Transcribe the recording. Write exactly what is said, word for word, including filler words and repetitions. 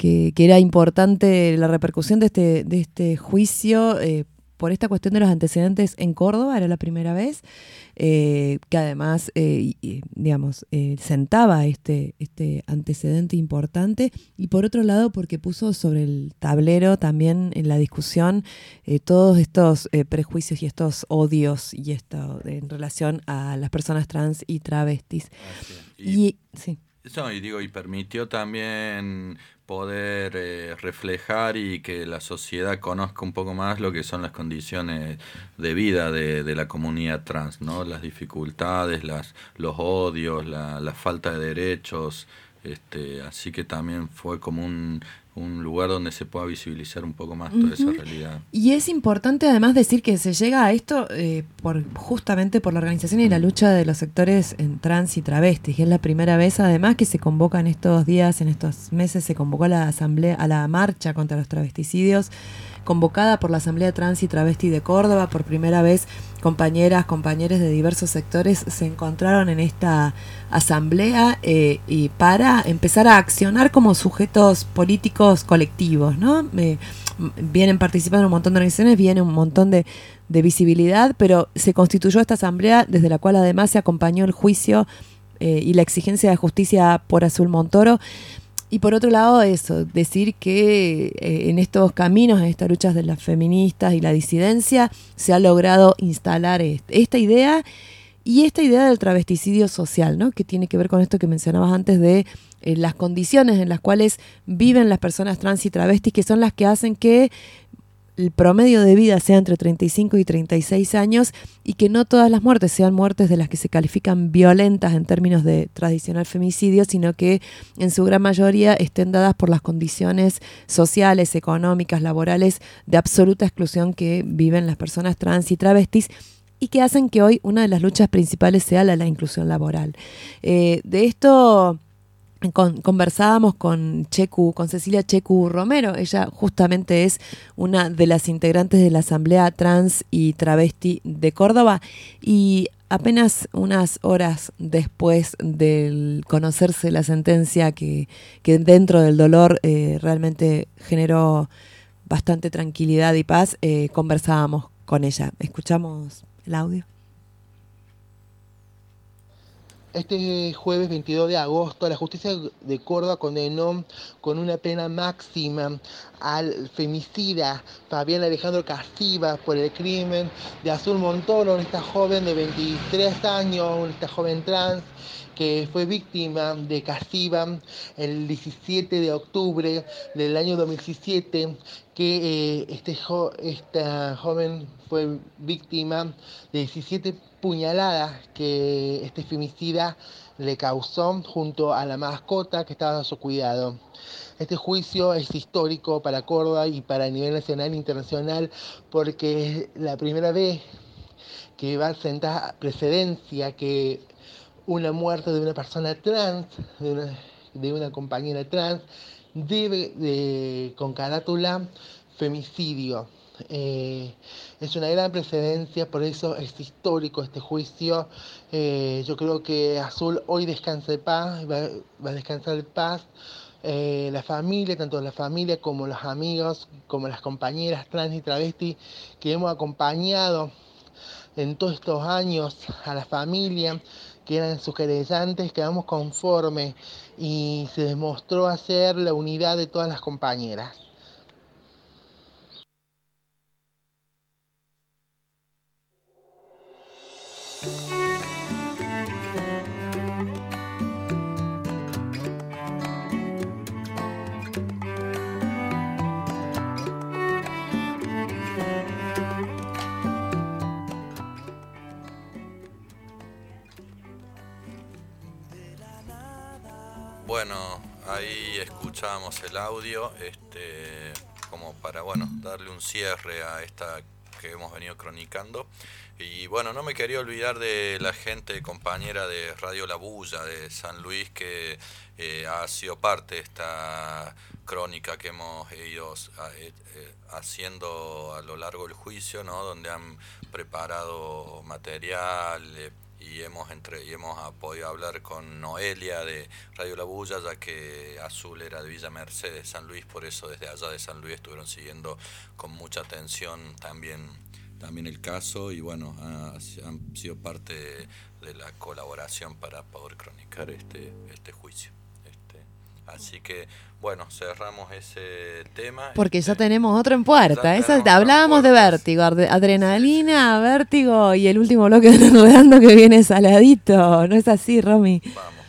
que, que era importante la repercusión de este, de este juicio eh, por esta cuestión de los antecedentes en Córdoba, era la primera vez, eh, que además, eh, y, digamos, eh, sentaba este, este antecedente importante, y por otro lado porque puso sobre el tablero también en la discusión eh, todos estos eh, prejuicios y estos odios y esto en relación a las personas trans y travestis. Y, y sí. No, y digo, y permitió también poder eh, reflejar y que la sociedad conozca un poco más lo que son las condiciones de vida de, de la comunidad trans, ¿no? Las dificultades, las, los odios, la, la falta de derechos, este, así que también fue como un, un lugar donde se pueda visibilizar un poco más toda uh-huh. esa realidad. Y es importante además decir que se llega a esto eh, por justamente por la organización y la lucha de los sectores en trans y travestis, que es la primera vez además que se convoca en estos días, en estos meses, se convocó a la asamblea, a la marcha contra los travesticidios, convocada por la Asamblea Trans y Travesti de Córdoba. Por primera vez, compañeras, compañeros de diversos sectores se encontraron en esta asamblea eh, y para empezar a accionar como sujetos políticos colectivos, ¿no? Eh, vienen participando un montón de organizaciones, viene un montón de, de visibilidad, pero se constituyó esta asamblea desde la cual además se acompañó el juicio eh, y la exigencia de justicia por Azul Montoro. Y por otro lado, eso, decir que eh, en estos caminos, en estas luchas de las feministas y la disidencia, se ha logrado instalar este, esta idea y esta idea del travesticidio social, ¿no? Que tiene que ver con esto que mencionabas antes de eh, las condiciones en las cuales viven las personas trans y travestis, que son las que hacen que el promedio de vida sea entre treinta y cinco y treinta y seis años y que no todas las muertes sean muertes de las que se califican violentas en términos de tradicional femicidio, sino que en su gran mayoría estén dadas por las condiciones sociales, económicas, laborales de absoluta exclusión que viven las personas trans y travestis y que hacen que hoy una de las luchas principales sea la, la inclusión laboral. Eh, de esto... Con, conversábamos con Checu, con Cecilia Checu Romero. Ella justamente es una de las integrantes de la Asamblea Trans y Travesti de Córdoba y apenas unas horas después de conocerse la sentencia que, que dentro del dolor eh, realmente generó bastante tranquilidad y paz, eh, conversábamos con ella. Escuchamos el audio. Este jueves veintidós de agosto, la justicia de Córdoba condenó con una pena máxima al femicida Fabián Alejandro Castiva por el crimen de Azul Montoro, esta joven de veintitrés años, esta joven trans, que fue víctima de Castiva el diecisiete de octubre del año dos mil diecisiete, que eh, este jo- esta joven fue víctima de diecisiete puñaladas que este femicida le causó junto a la mascota que estaba a su cuidado. Este juicio es histórico para Córdoba y para el nivel nacional e internacional porque es la primera vez que va a sentar precedencia que una muerte de una persona trans, de una, de una compañera trans, debe de, con carátula femicidio. Eh, es una gran precedencia, por eso es histórico este juicio. Eh, yo creo que Azul hoy descansa en paz, va, va a descansar en paz. Eh, la familia, tanto la familia como los amigos, como las compañeras trans y travestis que hemos acompañado en todos estos años a la familia, que eran sus querellantes, quedamos conformes y se demostró hacer la unidad de todas las compañeras. Bueno, ahí escuchábamos el audio, este, como para, bueno, darle un cierre a esta que hemos venido cronicando. Y bueno, no me quería olvidar de la gente compañera de Radio La Bulla de San Luis que eh, ha sido parte de esta crónica que hemos ido eh, haciendo a lo largo del juicio, ¿no? Donde han preparado material, eh, y hemos entre y hemos podido hablar con Noelia de Radio La Bulla, ya que Azul era de Villa Mercedes, San Luis, por eso desde allá de San Luis estuvieron siguiendo con mucha atención también también el caso, y bueno, ha, han sido parte de, de la colaboración para poder cronicar este este juicio. Este, así que bueno, cerramos ese tema. Porque este, ya tenemos otro en puerta. Esa, hablábamos de vértigo, adrenalina, vértigo, y el último bloque de Enredando que viene saladito. ¿No es así, Romy? Vamos.